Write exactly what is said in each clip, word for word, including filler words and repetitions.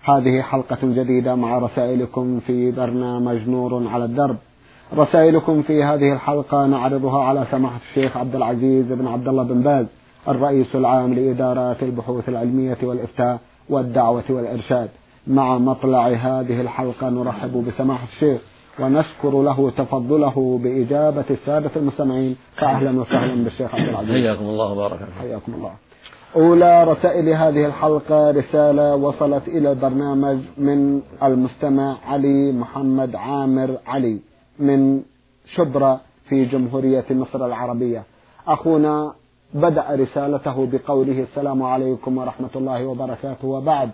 هذه حلقة جديدة مع رسائلكم في برنامج نور على الدرب. رسائلكم في هذه الحلقة نعرضها على سماحة الشيخ عبد العزيز بن عبد الله بن باز الرئيس العام لإدارات البحوث العلمية والإفتاء والدعوة والإرشاد. مع مطلع هذه الحلقة نرحب بسماحة الشيخ ونشكر له تفضله بإجابة السادة المستمعين، فأهلا وسهلا بالشيخ عبد العزيز. حياكم الله وبارك فيكم. حياكم الله. أولى رسائل هذه الحلقة رسالة وصلت إلى البرنامج من المستمع علي محمد عامر علي من شبرا في جمهورية مصر العربية. أخونا بدأ رسالته بقوله: السلام عليكم ورحمة الله وبركاته، وبعد.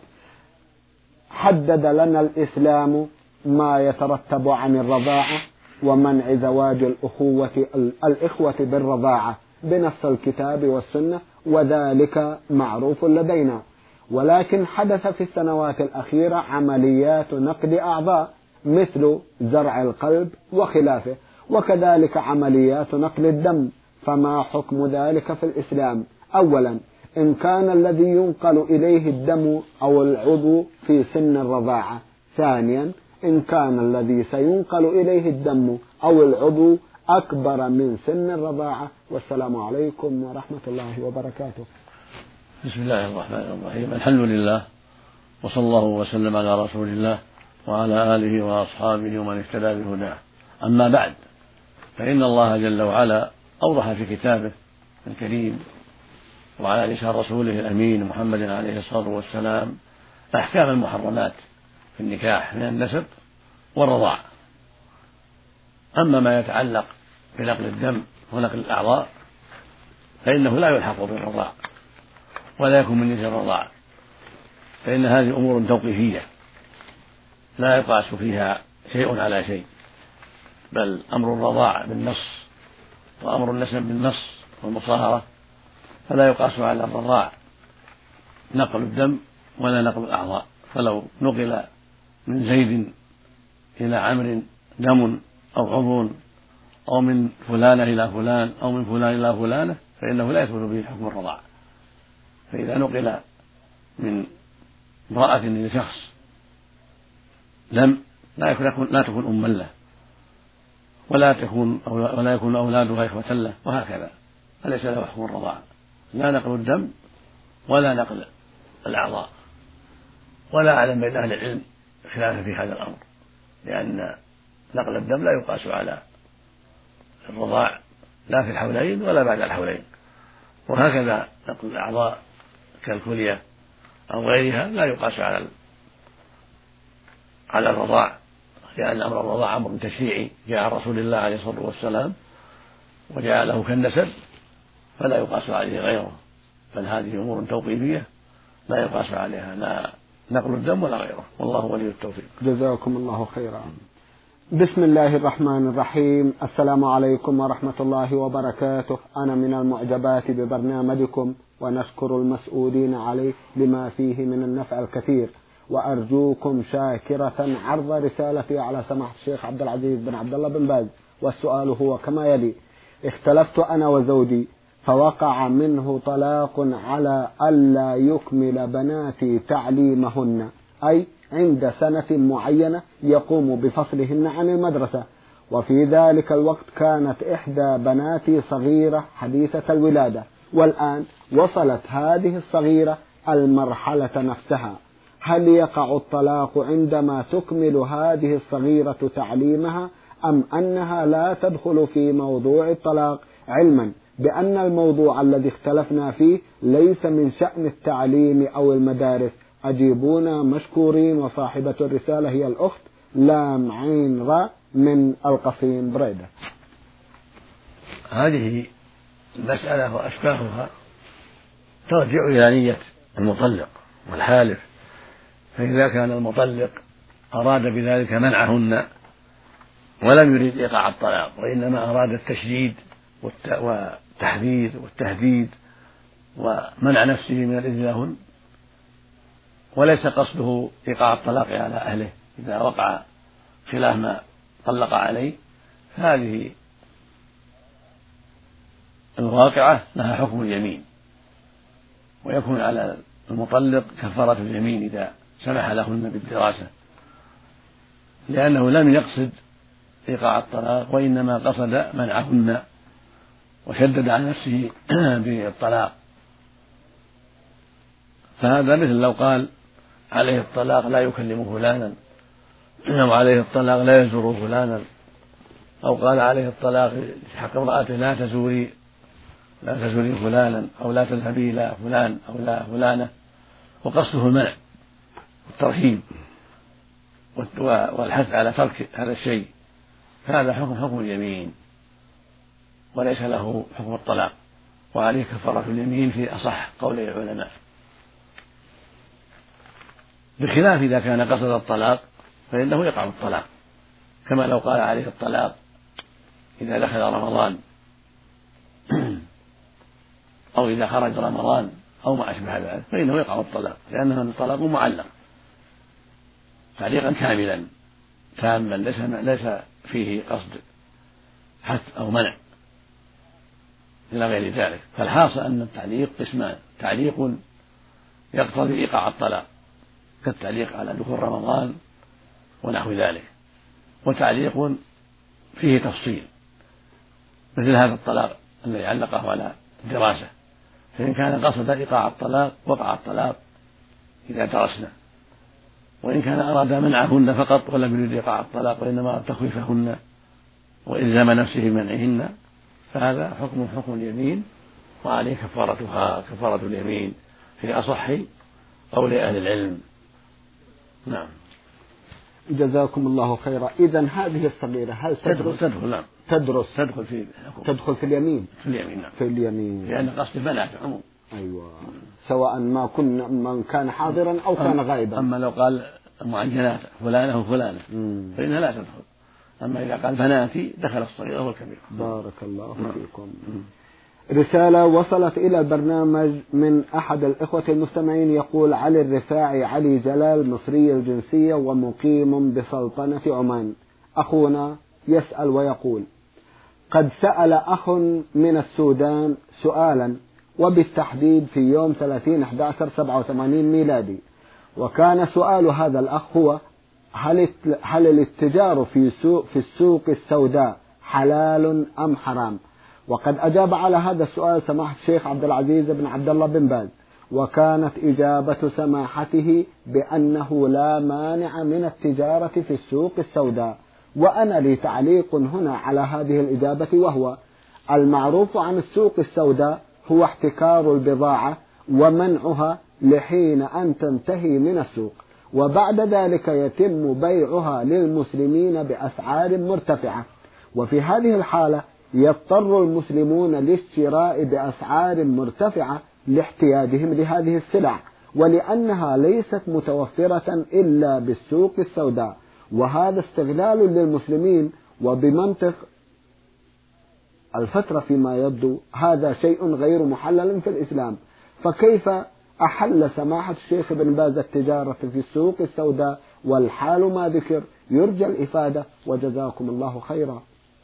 حدد لنا الإسلام ما يترتب عن الرضاعة ومنع زواج الأخوة الإخوة بالرضاعة بنص الكتاب والسنة، وذلك معروف لدينا، ولكن حدث في السنوات الأخيرة عمليات نقد أعضاء مثل زرع القلب وخلافه، وكذلك عمليات نقل الدم، فما حكم ذلك في الإسلام؟ أولا، إن كان الذي ينقل إليه الدم أو العضو في سن الرضاعة. ثانيا، إن كان الذي سينقل إليه الدم أو العضو أكبر من سن الرضاعة. والسلام عليكم ورحمة الله وبركاته. بسم الله الرحمن الرحيم. الحمد لله، وصلى الله وسلم على رسول الله وعلى آله وأصحابه ومن اهتدى بهداه. أما بعد، فإن الله جل وعلا أوضح في كتابه الكريم وعلى لسان رسوله الأمين محمد عليه الصلاة والسلام أحكام المحرمات في النكاح من النسب والرضاع. أما ما يتعلق بنقل الدم ونقل الأعضاء فإنه لا يلحق بالرضاع ولا يكون من جنس الرضاع، فإن هذه أمور توقيفية لا يقاس فيها شيء على شيء، بل أمر الرضاع بالنص وأمر النسب بالنص والمصاهرة، فلا يقاس على الرضاع نقل الدم ولا نقل الأعضاء. فلو نقل من زيد إلى عمرو دم أو عضو أو من فلانة إلى فلان أو من فلان إلى فلانة فإنه لا يثبت به حكم الرضاع. فإذا نقل من امرأة لشخص لم لا يكون لا تكون أما له ولا تكون ولا يكون أولادها إخوة له، وهكذا، فليس له حكم الرضاع، لا نقل الدم ولا نقل الأعضاء. ولا أعلم بين أهل العلم خلافا في هذا الأمر، لأن نقل الدم لا يقاس على الرضاع لا في الحولين ولا بعد الحولين، وهكذا نقل الأعضاء كالكلية أو غيرها لا يقاس على على الرضاع، لأن أمر الرضاع أمر تشريعي جاء عن رسول الله عليه الصلاة والسلام وجاء له كالنسب، فلا يقاس عليه غيره، بل هذه أمور توقيفية لا يقاس عليها لا نقل الدم ولا غيره، والله ولي التوفيق. جزاكم الله خيرا. بسم الله الرحمن الرحيم. السلام عليكم ورحمة الله وبركاته. أنا من المعجبات ببرنامجكم ونشكر المسؤولين عليه لما فيه من النفع الكثير، وأرجوكم شاكرة عرض رسالتي على سماحة الشيخ عبد العزيز بن عبد الله بن باز. والسؤال هو كما يلي: اختلفت أنا وزوجي فوقع منه طلاق على ألا يكمل بناتي تعليمهن، أي عند سنة معينة يقوم بفصلهن عن المدرسة، وفي ذلك الوقت كانت إحدى بناتي صغيرة حديثة الولادة، والآن وصلت هذه الصغيرة المرحلة نفسها. هل يقع الطلاق عندما تكمل هذه الصغيرة تعليمها، أم أنها لا تدخل في موضوع الطلاق، علما بأن الموضوع الذي اختلفنا فيه ليس من شأن التعليم أو المدارس؟ أجيبونا مشكورين. وصاحبة الرسالة هي الأخت لام عين را من القصيم بريدة. هذه المسألة وأشباهها ترجع إلى نية المطلق والحالف، فإذا كان المطلق أراد بذلك منعهن ولم يريد إيقاع الطلاق، وإنما أراد التشديد والتحذير والتهديد ومنع نفسه من الإذن لهن، وليس قصده إيقاع الطلاق على أهله إذا وقع خلاف ما طلق عليه، هذه الواقعة لها حكم اليمين، ويكون على المطلق كفارة اليمين إذا سمح لهن بالدراسة، لأنه لم يقصد إيقاع الطلاق، وإنما قصد منعهن وشدد على نفسه بالطلاق. فهذا مثل لو قال عليه الطلاق لا يكلم فلانا، أو عليه الطلاق لا يزور فلانا، أو قال عليه الطلاق في حق امرأته لا تزوري لا تزوري فلانا، أو لا تذهبي إلى فلان أو إلى فلانة، وقصده المنع والترهيب والحث على ترك هذا الشيء، فهذا حكم حكم اليمين وليس له حكم الطلاق، وعليه كفارة اليمين في أصح قول العلماء، بخلاف إذا كان قصد الطلاق فإنه يقع الطلاق، كما لو قال عليه الطلاق إذا دخل رمضان أو إذا خرج رمضان أو ما أشبه ذلك فإنه يقع الطلاق، لأنه الطلاق معلق تعليقا كاملا تاما ليس ليس فيه قصد حث أو منع إلى غير ذلك. فالحاصل أن التعليق قسمان: تعليق يقتضي إيقاع الطلاق كالتعليق على دخول رمضان ونحو ذلك، وتعليق فيه تفصيل مثل هذا الطلاق الذي علقه على الدراسة، فإن كان قصد إيقاع الطلاق وقع الطلاق إذا درسنا، وإن كان أراد منعهن فقط ولم يريد إيقاع الطلاق وإنما أراد تخويفهن وإلزام نفسه بمنعهن فهذا حكم حكم اليمين، وعليه كفارتها كفارة اليمين في أصح قول أهل العلم. نعم. جزاكم الله خيرا. إذن هذه الصغيرة هل تدرس؟ تدخل نعم تدرس تدخل في تدخل في اليمين في اليمين نعم في اليمين لأن قصد منع في العموم. أيوة، سواء ما كن من كان حاضرا أو كان غائبا. أما لو قال معجنات فلانة وفلانة فإنها لا تدخل، أما إذا قال بناتي دخل الصغير والكبير. بارك الله فيكم. رسالة وصلت إلى البرنامج من أحد الإخوة المستمعين يقول: علي الرفاعي علي جلال، مصري الجنسية ومقيم بسلطنة عمان. أخونا يسأل ويقول: قد سأل أخ من السودان سؤالا، وبالتحديد في يوم ثلاثين أحد عشر سبعة وثمانين ميلادي، وكان سؤال هذا الأخ هو: هل هل الاتجار في سوق في السوق السوداء حلال أم حرام؟ وقد أجاب على هذا السؤال سماحة الشيخ عبد العزيز بن عبد الله بن باز، وكانت إجابة سماحته بأنه لا مانع من التجارة في السوق السوداء. وأنا لي تعليق هنا على هذه الإجابة، وهو: المعروف عن السوق السوداء هو احتكار البضاعة ومنعها لحين أن تنتهي من السوق، وبعد ذلك يتم بيعها للمسلمين بأسعار مرتفعة، وفي هذه الحالة يضطر المسلمون للشراء بأسعار مرتفعة لاحتياجهم لهذه السلع، ولأنها ليست متوفرة إلا بالسوق السوداء، وهذا استغلال للمسلمين، وبمنطق الفترة فيما يبدو هذا شيء غير محلل في الإسلام. فكيف أحل سماحة الشيخ بن باز التجارة في السوق السوداء والحال ما ذكر؟ يرجى الإفادة وجزاكم الله خيرا.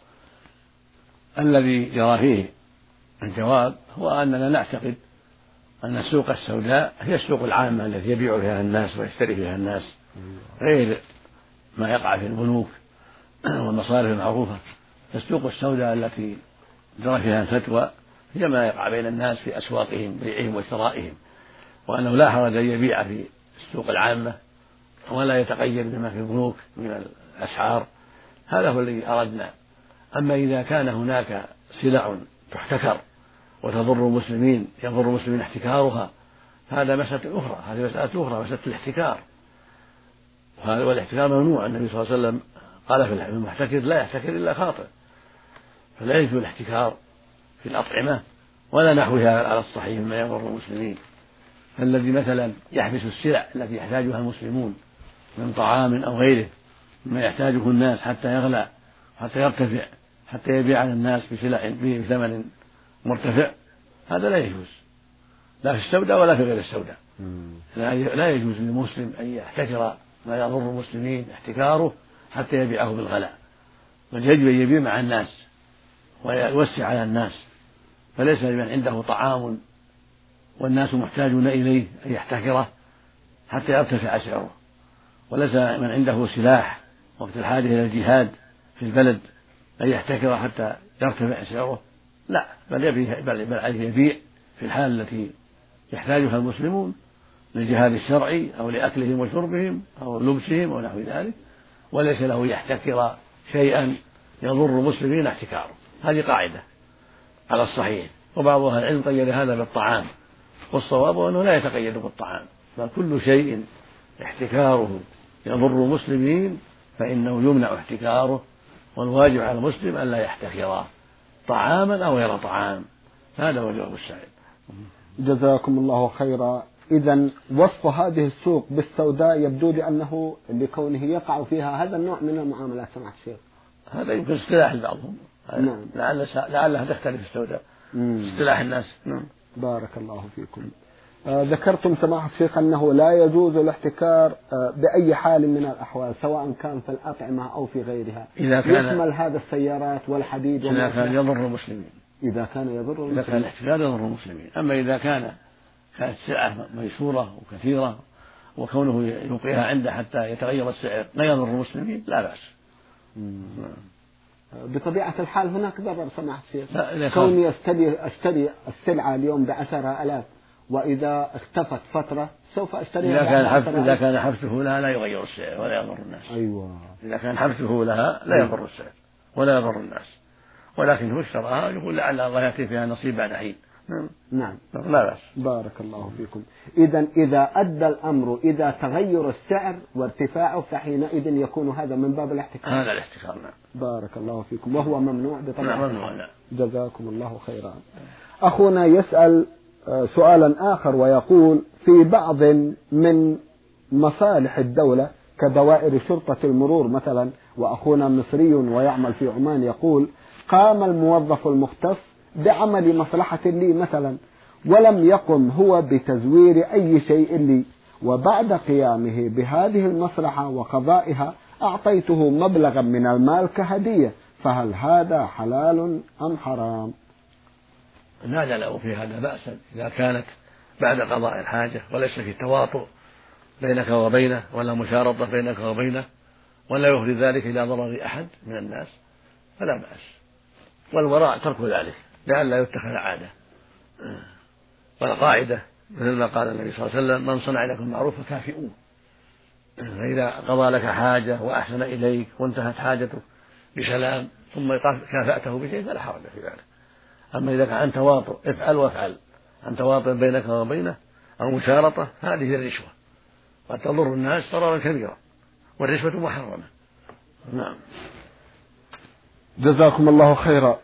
الذي جرى فيه الجواب هو أننا نعتقد أن السوق السوداء هي السوق العامة التي يبيع فيها الناس ويشتري فيها الناس، غير ما يقع في البنوك والمصارف المعروفة. السوق السوداء التي جرى فيها الفتوى هي ما يقع بين الناس في أسواقهم بيعهم وشرائهم، وأنه لا حرج أن يبيع في السوق العامة ولا يتقيد بما في البنوك من الأسعار. هذا هو الذي أردنا. أما إذا كان هناك سلع تحتكر وتضر المسلمين يضر المسلمين احتكارها هذا مسألة أخرى، هذه مسألة أخرى مسألة الاحتكار، والاحتكار ممنوع. النبي صلى الله عليه وسلم قال في المحتكر لا يحتكر إلا خاطئ، فلا يجوز الاحتكار في الأطعمة ولا نحوها على الصحيح مما يضر المسلمين. فالذي مثلا يحبس السلع التي يحتاجها المسلمون من طعام أو غيره مما يحتاجه الناس حتى يغلى حتى يرتفع حتى يبيع على الناس بسلع بثمن مرتفع، هذا لا يجوز لا في السوداء ولا في غير السوداء. لا يجوز للمسلم أن يحتكر ما يضر المسلمين احتكاره حتى يبيعه بالغلاء، بل يجب أن يبيع مع الناس ويوسع على الناس. فليس لمن عنده طعام والناس محتاجون إليه أن يحتكره حتى يرتفع سعره، وليس من عنده سلاح وقت الحاجة إلى الجهاد في البلد أن يحتكر حتى يرتفع سعره، لا، بل, يبيع بل, بل عليه يبيع في الحال التي يحتاجها المسلمون للجهاد الشرعي أو لأكلهم وشربهم أو لبسهم أو نحو ذلك، وليس له يحتكر شيئا يضر المسلمين احتكاره. هذه قاعدة على الصحيح. وبعض أهل العلم قيد هذا بالطعام، والصواب أنه لا يتقيد بالطعام، بل كل شيء احتكاره يضر المسلمين فإنه يمنع احتكاره، والواجب على المسلم أن لا يحتكر طعاما أو غير طعام. هذا هو جواب السائل. جزاكم الله خيرا. إذا وصف هذه السوق بالسوداء يبدو لي أنه لكونه يقع فيها هذا النوع من المعاملات سمعت الشيخ. هذا يمكن اصطلاح لبعضهم. نعم. لعل لعلها تختلف السوداء اصطلاح الناس. نعم. بارك الله فيكم. آه ذكرتم سماحة الشيخ أنه لا يجوز الاحتكار آه بأي حال من الأحوال، سواء كان في الأطعمة أو في غيرها. إذا كان يشمل هذا السيارات والحديد. إذا كان يضر المسلمين. إذا كان يضر المسلمين. إذا كان الاحتكار يضر المسلمين. أما إذا كان كانت سلعة ميسورة وكثيرة وكونه يبقيها عنده حتى يتغير السعر لا يضر المسلمين لا بأس. بطبيعة الحال هناك ضرر سماحة الشيخ، كوني أشتري أشتري السلعة اليوم بعشرة آلاف وإذا اختفت فترة سوف أشتريها. إذا كان حبس إذا كان حبسه لها لا يغير السعر ولا يضر الناس. أيوة. إذا كان حبسه لها لا يضر السعر ولا يضر الناس، ولكن هو اشتراها يقول لعل الله يأتي فيها نصيب بعد حين. نعم. لا بأس. بارك الله فيكم. إذا إذا أدى الأمر إذا تغير السعر وارتفاعه فحينئذ يكون هذا من باب الاحتكار. هذا الاحتكار. نعم. بارك الله فيكم. وهو ممنوع بطبيعة الحال. ممنوع. لا. جزاكم الله خيرا. أخونا يسأل سؤالا آخر ويقول: في بعض من مصالح الدولة كدوائر شرطة المرور مثلا، وأخونا مصري ويعمل في عمان، يقول: قام الموظف المختص بعمل مصلحة لي مثلا ولم يقم هو بتزوير أي شيء لي، وبعد قيامه بهذه المصلحة وقضائها أعطيته مبلغا من المال كهدية، فهل هذا حلال أم حرام؟ لا له في هذا بأسا إذا كانت بعد قضاء الحاجة وليس في تواطؤ بينك وبينه ولا مشارطة بينك وبينه ولا يفضي ذلك إلى ضرر أحد من الناس فلا بأس، والوراء ترك ذلك لئلا يتخذ عادة. والقاعدة مثل ما قال النبي صلى الله عليه وسلم: من صنع لكم معروف فكافئوه. فإذا قضى لك حاجة وأحسن إليك وانتهت حاجته بسلام ثم كافأته بشيء فلا حرج في ذلك. أما إذا كان عن تواطؤ افعل وافعل، عن تواطؤ بينك وبينه أو مشارطة، هذه الرشوة قد تضر الناس ضررا كبيرا، والرشوة محرمة. نعم. جزاكم الله خيرا.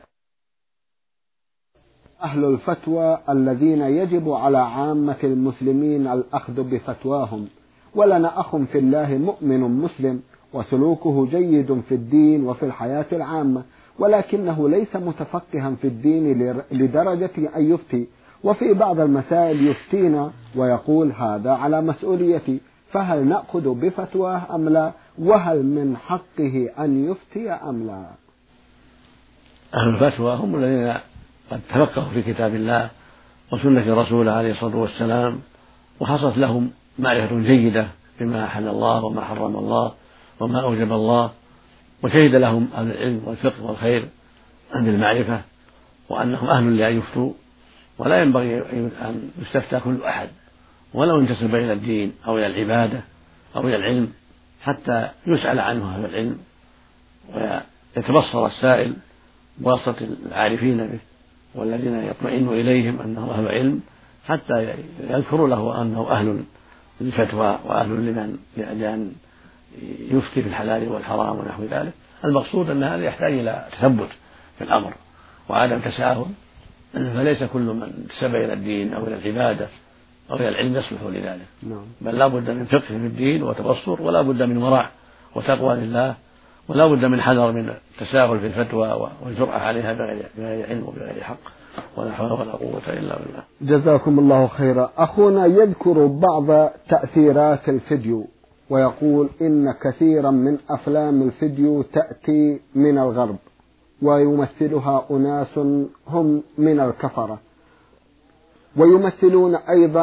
أهل الفتوى الذين يجب على عامة المسلمين الأخذ بفتواهم، ولنا أخ في الله مؤمن مسلم وسلوكه جيد في الدين وفي الحياة العامة، ولكنه ليس متفقها في الدين لدرجة أن يفتي، وفي بعض المسائل يفتينا ويقول: هذا على مسؤوليتي، فهل نأخذ بفتواه أم لا؟ وهل من حقه أن يفتي أم لا؟ أهل الفتوى هم الذين قد تفقهوا في كتاب الله وسنة رسوله عليه الصلاة والسلام، وحصلت لهم معرفة جيدة بما أحل الله وما حرم الله وما أوجب الله، وشهد لهم أهل العلم والفقه والخير بالمعرفة وأنهم أهل لأن يفتوا، ولا ينبغي أن يستفتى كل أحد ولو انتسب إلى الدين أو إلى العبادة أو إلى العلم حتى يسأل عنه أهل العلم ويتبصر السائل بواسطة العارفين به والذين يطمئن إليهم أنه أهل علم، حتى يذكروا له أنه أهل للفتوى وأهل لمن لأن يفتي في الحلال والحرام ونحو ذلك. المقصود أن هذا يحتاج إلى تثبت في الأمر وعدم تساهل، فليس كل من انتسب إلى الدين أو إلى العبادة أو إلى العلم يصلح لذلك. بل لا بد من فقه في الدين وتبصر، ولا بد من ورع وتقوى لله، ولا بد من حذر من التساهل في الفتوى والجرأة عليها بغير علم وبغير حق، ولا حول ولا قوة إلا بالله. جزاكم الله خيرا. أخونا يذكر بعض تأثيرات الفيديو ويقول: إن كثيرا من أفلام الفيديو تأتي من الغرب ويمثلها أناس هم من الكفرة، ويمثلون أيضا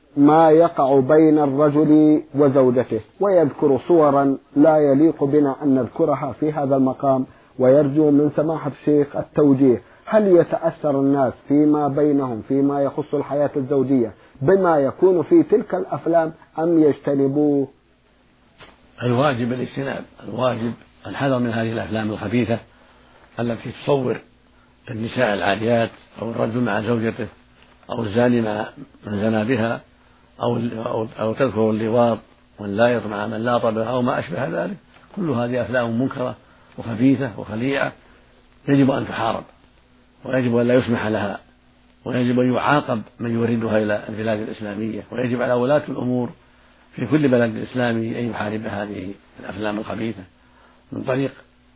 ما يقع بين الرجل وزوجته، ويذكر صورا لا يليق بنا أن نذكرها في هذا المقام، ويرجو من سماحة الشيخ التوجيه. هل يتأثر الناس فيما بينهم فيما يخص الحياة الزوجية بما يكون في تلك الأفلام أم يجتنبوه؟ الواجب الاجتناب، الواجب الحذر من هذه الأفلام الخبيثة التي تصور النساء العاريات أو الرجل مع زوجته أو الزاني مع من زنى بها أو أو, أو تذكر اللواط واللايط مع من لاط بها أو ما أشبه ذلك. كل هذه أفلام منكرة وخبيثة وخليعة يجب أن تحارب، ويجب أن لا يسمح لها، ويجب أن يعاقب من يوردها إلى البلاد الإسلامية، ويجب على ولاة الأمور في كل بلد إسلامي أن يحارب هذه الأفلام الخبيثة من طريق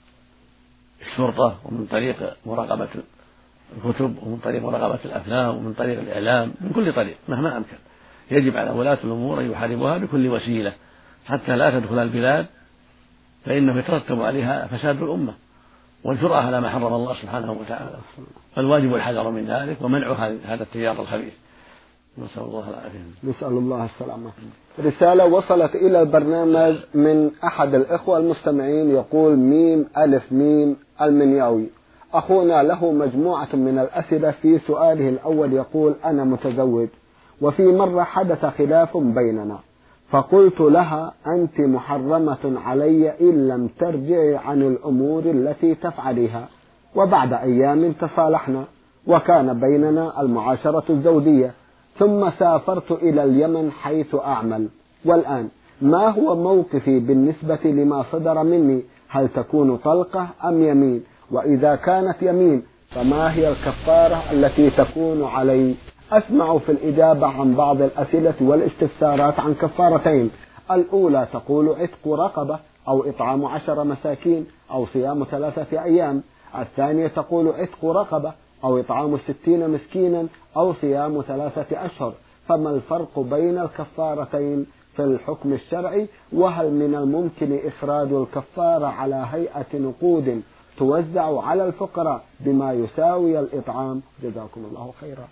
الشرطة، ومن طريق مراقبة الكتب، ومن طريق مراقبة الأفلام، ومن طريق الإعلام، من كل طريق مهما أمكن. يجب على ولاة الأمور أن يحاربوها بكل وسيلة حتى لا تدخل البلاد، فإنه يترتب عليها فساد الأمة والجرأة على ما حرم الله سبحانه وتعالى. فالواجب الحذر من ذلك ومنع هذا التيار الخبيث. نسأل الله العافية. نسأل الله السلامة. رسالة وصلت إلى البرنامج من أحد الإخوة المستمعين يقول: ميم ألف ميم المنياوي. أخونا له مجموعة من الأسئلة. في سؤاله الأول يقول: أنا متزوج، وفي مرة حدث خلاف بيننا، فقلت لها: أنت محرمة علي إن لم ترجعي عن الأمور التي تفعليها. وبعد أيام تصالحنا وكان بيننا المعاشرة الزوجية، ثم سافرت إلى اليمن حيث أعمل. والآن ما هو موقفي بالنسبة لما صدر مني؟ هل تكون طلقة أم يمين؟ وإذا كانت يمين فما هي الكفارة التي تكون علي؟ أسمع في الإجابة عن بعض الأسئلة والاستفسارات عن كفارتين. الأولى تقول عتق رقبة أو إطعام عشر مساكين أو صيام ثلاثة أيام. الثانية تقول عتق رقبة أو إطعام ستين مسكينا أو صيام ثلاثة أشهر. فما الفرق بين الكفارتين في الحكم الشرعي؟ وهل من الممكن إخراج الكفارة على هيئة نقود توزع على الفقراء بما يساوي الإطعام؟ جزاكم الله خيرا.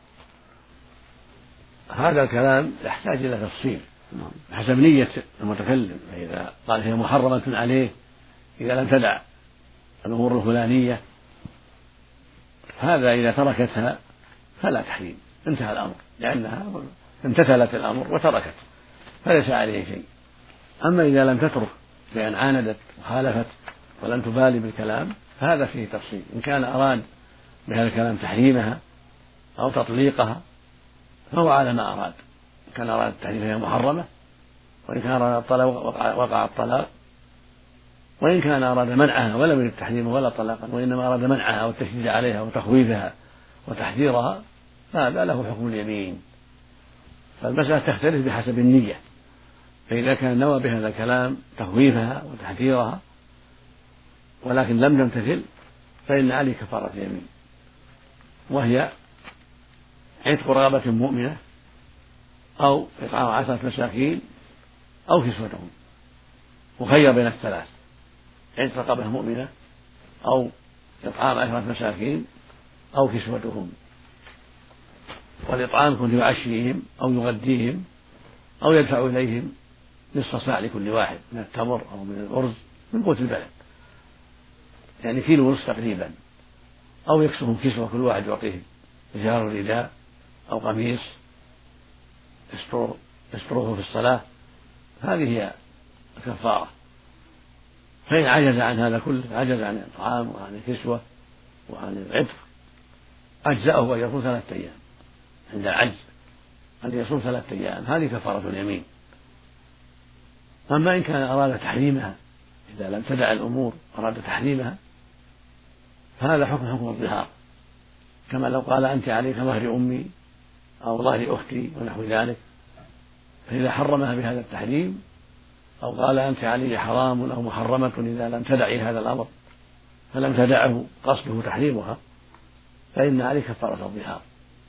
هذا الكلام يحتاج إلى تفصيل حسب نية المتكلم. فإذا قال هي محرمة عليه إذا لم تدع الأمور الفلانية، هذا إذا تركتها فلا تحريم، انتهى الأمر، لأنها امتثلت الأمر وتركت فليس عليه شيء. أما إذا لم تترك بأن عاندت وخالفت ولم تبالي بالكلام هذا فيه تفصيل. إن كان أراد بهذا الكلام تحريمها أو تطليقها فهو على ما أراد. إن كان أراد التحريم فهي محرمة، وإن كان أراد الطلاق وقع الطلاق، وإن كان أراد منعها ولم يرد تحريمها ولا طلاقا وإنما أراد منعها والتشديد عليها وتخويفها وتحذيرها فهذا له حكم اليمين. فالمسألة تختلف بحسب النية. فإذا كان نوى بهذا الكلام تخويفها وتحذيرها ولكن لم تمتثل فإن عليه كفارة يمين، وهي عتق رغبة مؤمنة أو إطعام عشرة مساكين أو كسوتهم، وخير بين الثلاث: عتق رغبة مؤمنة أو إطعام عشرة مساكين أو كسوتهم. والإطعام يكون يعشيهم أو يغديهم أو يدفع إليهم نصف صاع لكل واحد من التمر أو من الأرز من قوت البلد، يعني كيلو ونصف تقريبا، أو يكسوهم كسوة، كل واحد يعطيه إزار رداء أو قميص يستره في الصلاة. هذه هي الكفارة. فإن عجز عن هذا كله، عجز عن الطعام وعن الكسوة وعن العتق، أجزأه أن يصوم ثلاثة أيام. عند العجز أن يصوم ثلاثة أيام، هذه كفارة اليمين. أما إن كان أراد تحريمها، إذا لم تدع الأمور أراد تحريمها، فهذا حكم حكم الظهار، كما لو قال أنت عليك ظهر أمي أو ظهر أختي ونحو ذلك. فإذا حرمها بهذا التحريم أو قال أنت علي حرام أو محرمة إذا لم تدعي هذا الأمر فلم تدعه قصده تحريمها، فإن عليك كفارة الظهار،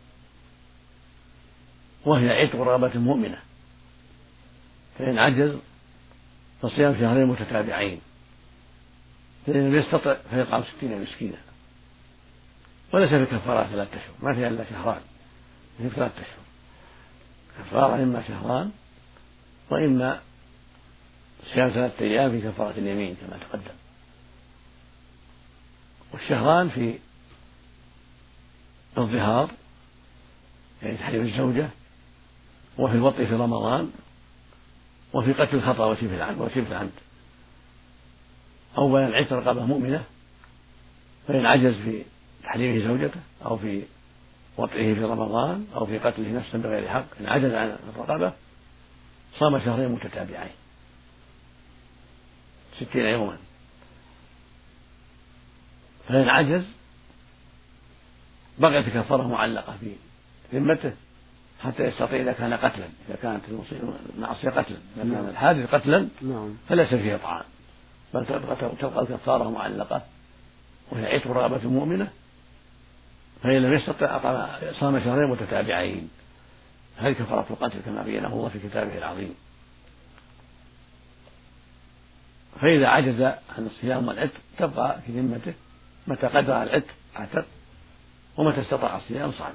وهي عتق رغبة مؤمنة. فإن عجز فصيام شهرين متتابعين، فإن لم يستطع فيطعم ستين مسكينا. وليس في كفارة ثلاثة أشهر، ما فيها إلا شهران، في ثلاثة أشهر. كفارة إما شهران وإما صيام ثلاثة أيام في كفارة اليمين كما تقدم. والشهران في الظهار يعني تحريم الزوجة، وفي الوطء في رمضان، وفي قتل الخطأ وشبه العمد وشبه العمد. أولا عتق رقبة مؤمنة، فإن عجز في تحريمه زوجته أو في وطئه في رمضان أو في قتله نفسا بغير حق، إن عجز عن الرقبة صام شهرين متتابعين ستين يوما. فإن عجز بقيت كفارة معلقة في ذمته حتى يستطيع إذا كان قتلا، إذا كانت المعصية قتلا، إذا كان الحادث قتلا فليس فيه طعام، بل تبقى الكفارة معلقة وهي عتق رقبة مؤمنة. فإن لم يستطع صام شهرين متتابعين، هذه كفارة القتل كما بينه الله في كتابه العظيم. فإذا عجز عن الصيام والعتق تبقى في ذمته، متى قدر على العتق اعتق، ومتى استطاع الصيام صام.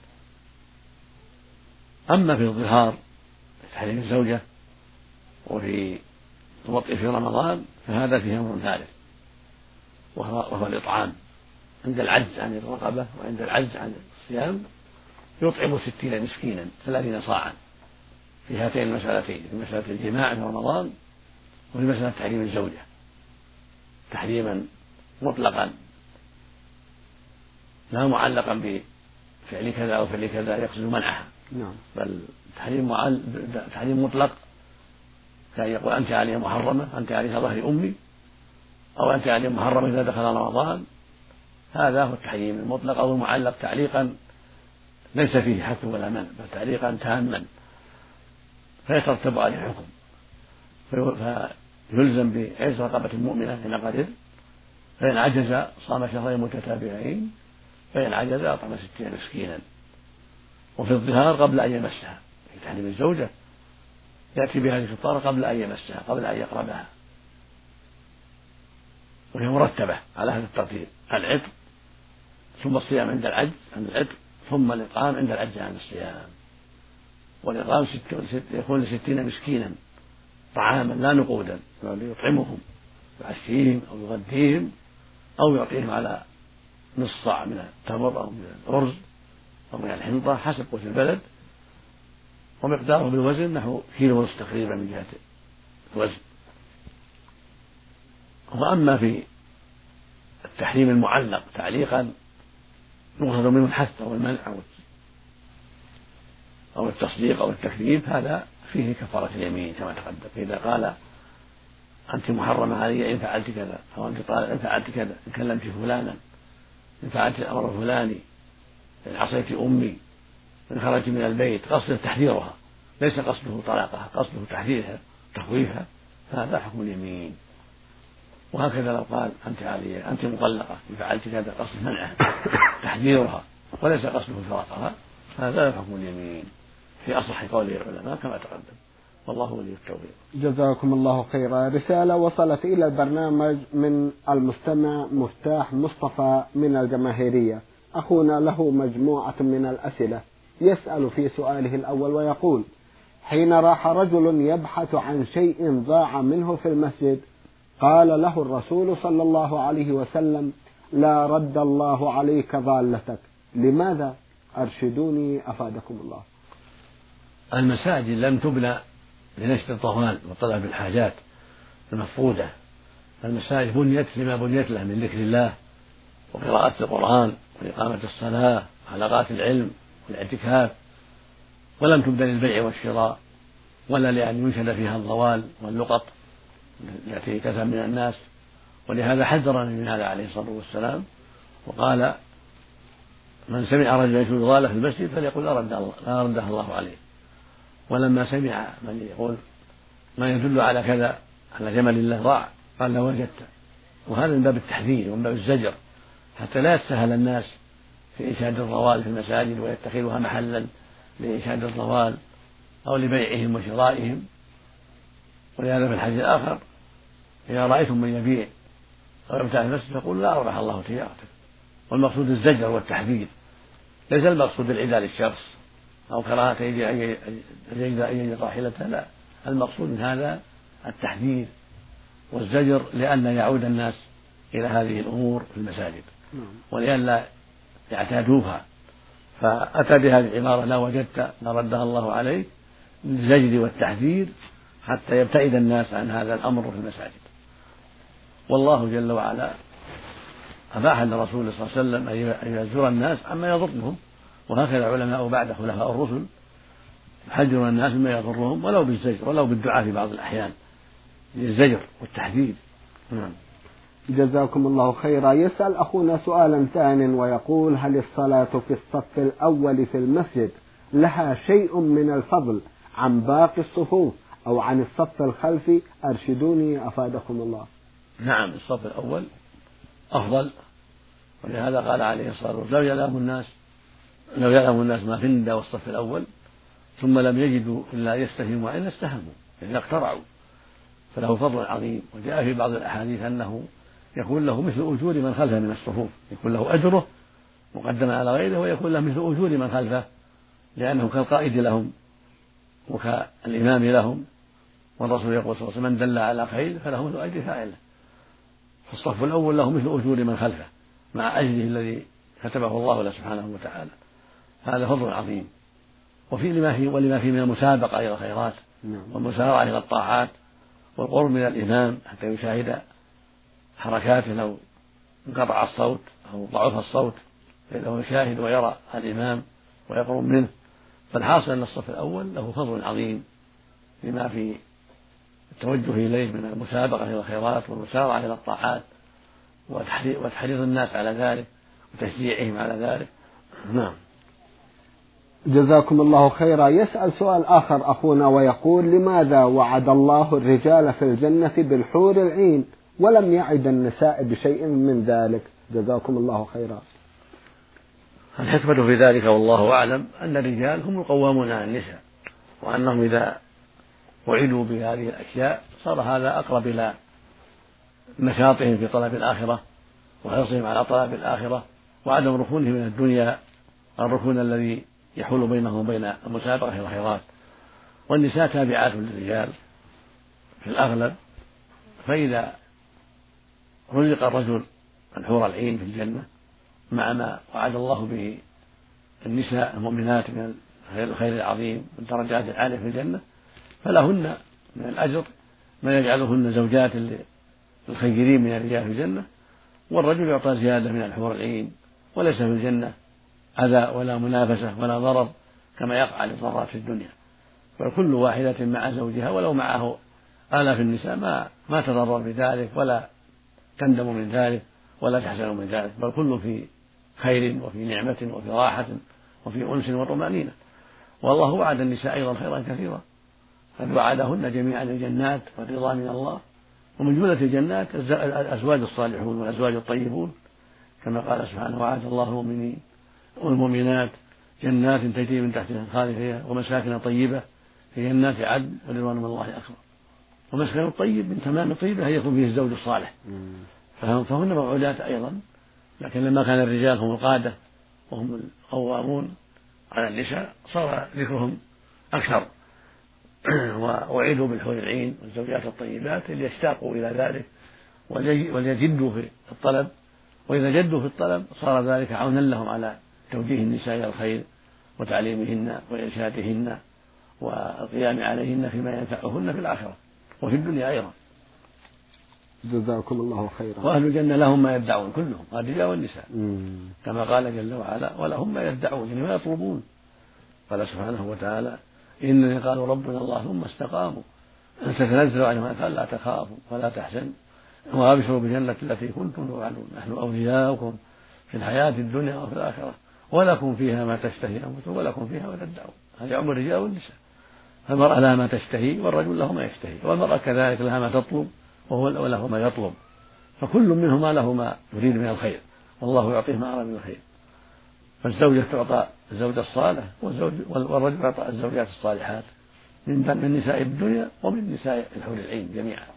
أما في الظهار في تحريم الزوجة وفي الوطء في رمضان فهذا فيه أمر ثالث، وهو الإطعام. عند العجز عن الرقبة وعند العجز عن الصيام يطعم ستين مسكينا ثلاثين صاعا في هاتين المسألتين، في مسألة الجماع في رمضان وفي مسألة تحريم الزوجة تحريما مطلقا لا معلقا بفعل كذا أو فعل كذا يقصد منعها، بل تحريم معل... تحريم مطلق، كان يقول أنت علي محرمة، أنت عليها ظهر أمي، أو أنت علي محرمة إذا دخل رمضان. هذا هو التحريم المطلق أو المعلق تعليقا ليس فيه حث ولا منع، بل تعليقا تاما فيترتب عليه حكم، فيلزم بعز رقبة المؤمنة إن قدر، فإن عجز صام شهرين متتابعين، فإن عجز أطعم ستين مسكينا. وفي الظهار قبل أن يمسها، في تحريم الزوجة يأتي بهذه الكفارة قبل أن يمسها، قبل أن يقربها، وهي مرتبة على هذا الترتيب: العتق ثم الصيام عند العجز عن العتق ثم الإطعام عند العجز عن الصيام. والإطعام يكون لستين مسكينا طعاما لا نقودا، يطعمهم يعشيهم أو يغديهم أو يعطيهم على نصف صاع من التمر أو من الأرز أو من الحنطة حسب قوت البلد، ومقداره بالوزن نحو كيلو ونصف تقريبا من جهة الوزن. وأما في التحريم المعلق تعليقا يقصد منه الحث أو المنع أو التصديق أو التكذيب، هذا فيه كفارة اليمين كما تقدم. فإذا قال أنت محرمة علي إن فعلت كذا، أو أنت طالق إن فعلت كذا، إن كلمت فلانا، إن فعلت الأمر الفلاني، إن عصيت أمي، إن خرجت من البيت، قصده تحذيرها ليس قصده طلاقها، قصده تحذيرها تخويفها، فهذا حكم اليمين. وهكذا لو قال أنت علي أنت مطلقة إن فعلت كذا، قصده منعها تحذيرها وليس قصده فراقها، هذا حكم اليمين في أصح قول العلماء كما تقدم، والله ولي التوفيق. جزاكم الله خيرا. رسالة وصلت إلى البرنامج من المستمع مفتاح مصطفى من الجماهيرية. أخونا له مجموعة من الأسئلة، يسأل في سؤاله الأول ويقول: حين راح رجل يبحث عن شيء ضاع منه في المسجد قال له الرسول صلى الله عليه وسلم: لا رد الله عليك ضالتك، لماذا؟ أرشدوني أفادكم الله. المساجد لم تبنى لنشر الضلال وطلب الحاجات المفقودة، المساجد بنيت لما بنيت له من ذكر الله وقراءة القرآن وإقامة الصلاة وحلقات العلم والاعتكاف، ولم تبنى للبيع والشراء ولا لأن ينشد فيها الضوال واللقط التي كثر من الناس. ولهذا حذرنا من هذا عليه الصلاة والسلام وقال: من سمع رجلا يشد ضالة في المسجد فليقل لا رد الله لا ردها الله عليه. ولما سمع من يقول ما يدل على كذا على جمل الله ضاع قال: لو وجدت. وهذا من باب التحذير ومن باب الزجر حتى لا يتساهل الناس في إنشاد الضوال في المساجد ويتخذها محلا لإنشاد الضوال أو لبيعهم وشرائهم. ولهذا في الحديث الآخر: إذا رأيتم من يبيع أو يبتاع المسجد فقولوا لا أربح الله تجارته. والمقصود الزجر والتحذير، ليس المقصود العداء للشخص أو كراهة أن يجد راحلته، لا، المقصود من هذا التحذير والزجر لئلا يعود الناس إلى هذه الأمور في المساجد ولئلا يعتادوها، فأتى بهذه العبارة لا وجدت ما ردها الله عليك للزجر والتحذير حتى يبتعد الناس عن هذا الأمر في المساجد. والله جل وعلا أباح لرسوله صلى الله عليه وسلم أن يزجر الناس عما يضرهم، وهكذا علماء بعد خلفاء الرسل يحذرون الناس مما يضرهم ولو بالزجر ولو بالدعاء في بعض الأحيان للزجر والتحذير. نعم. جزاكم الله خيرا. يسأل أخونا سؤالا ثانيا ويقول: هل الصلاة في الصف الأول في المسجد لها شيء من الفضل عن باقي الصفوف أو عن الصف الخلفي؟ أرشدوني أفادكم الله. نعم، الصف الأول أفضل، ولهذا قال عليه الصلاة والسلام: لو يعلم الناس لو يعلم الناس ما في الندى والصف الأول ثم لم يجدوا إلا يستهموا وإلا استهموا، يعني اقترعوا، فله فضل عظيم. وجاء في بعض الأحاديث أنه يكون له مثل أجور من خلفه من الصفوف، يكون له أجره مقدما على غيره، ويكون له مثل أجور من خلفه لأنه كالقائد لهم وكالإمام لهم. والرسول يقول صلى الله عليه وسلم: من دل على خير فله مثل أجر فاعله. فالصف الأول له مثل أجور من خلفه مع أجره الذي كتبه الله له سبحانه وتعالى، هذا فضل عظيم. وفي لما فيه ولما فيه من المسابقة إلى الخيرات والمسارعة إلى الطاعات والقرب من الإمام حتى يشاهد حركاته لو انقطع الصوت أو ضعف الصوت، فإنه يشاهد ويرى الإمام ويقرب منه. فالحاصل أن الصف الأول له فضل عظيم لما في التوجه إليه من المسابقة إلى الخيرات والمسارعة إلى الطاعات وتحريض الناس على ذلك وتشجيعهم على ذلك. نعم. جزاكم الله خيرا. يسأل سؤال آخر أخونا ويقول: لماذا وعد الله الرجال في الجنة بالحور العين ولم يعد النساء بشيء من ذلك؟ جزاكم الله خيرا. الحكمة في ذلك والله أعلم أن الرجال هم القوامون على النساء، وأنهم إذا وعدوا بهذه الأشياء صار هذا أقرب إلى نشاطهم في طلب الآخرة وحرصهم على طلب الآخرة وعدم ركونهم من الدنيا الركون الذي يحول بينهم وبين المسابقة إلى الخيرات. والنساء تابعات للرجال في الأغلب، فإذا رزق الرجل الحور العين في الجنة مع ما وعد الله به النساء المؤمنات من الخير العظيم والدرجات العالية في الجنة فلهن من الأجر ما يجعلهن زوجات للخيرين من الرجال في الجنة، والرجل يعطى زيادة من الحور العين، وليس في الجنة أذى ولا منافسة ولا ضرر كما يقع للضرات في الدنيا، فكل واحدة مع زوجها ولو معه آلاف النساء ما ما تضرر بذلك ولا تندم من ذلك ولا تحزن من ذلك، بل كل في خير وفي نعمة وفي راحة وفي أنس وطمأنينة. والله وعد النساء أيضا خيرا كثيرا، قد وعدهن جميعا الجنات والرضا من الله، ومن جملة الجنات الأزواج الصالحون والأزواج الطيبون، كما قال سبحانه: وعد الله المؤمنين والمؤمنات جنات تجري من تحتها الأنهار فيها ومساكن طيبة في جنات عدن ورضوان من الله أكبر. ومسكن الطيب من تمام الطيبة أن يكون فيه الزوج الصالح، فهن موعودات أيضا، لكن لما كان الرجال هم القادة وهم القوامون على النساء صار ذكرهم أكثر ووعدوا بالحور العين والزوجات الطيبات ليشتاقوا إلى ذلك وليجدوا في الطلب، وإذا جدوا في الطلب صار ذلك عونا لهم على توجيه النساء إلى الخير وتعليمهن وإرشادهن والقيام عليهن فيما ينفعهن في الآخرة وفي الدنيا أيضا. جزاكم الله خيرا. وأهل الجنة لهم ما يدعون كلهم، الرجال والنساء، كما قال جل وعلا: ولهم ما يدعون، يعني ما يطلبون. قال سبحانه وتعالى: إنني قالوا ربنا الله ثم استقاموا تتنزل عليهم قال لا تخافوا ولا تحزنوا وأبشروا بالجنة التي كنتم توعدون نحن أولياؤكم في الحياة الدنيا وفي الآخرة ولكم فيها ما تشتهي أنفسكم ولكم فيها ما تدعون. هذا يعم الرجال والنساء، فالمرأة لها ما تشتهي والرجل له ما يشتهي، والمرأة كذلك لها ما تطلب وهو له ما يطلب، فكل منهما له ما يريد من الخير والله يعطيه ما أراد من الخير. فالزوجة تعطى الزوج الصالح والرجل يعطى الزوجات الصالحات من نساء الدنيا ومن نساء الحور العين جميعا.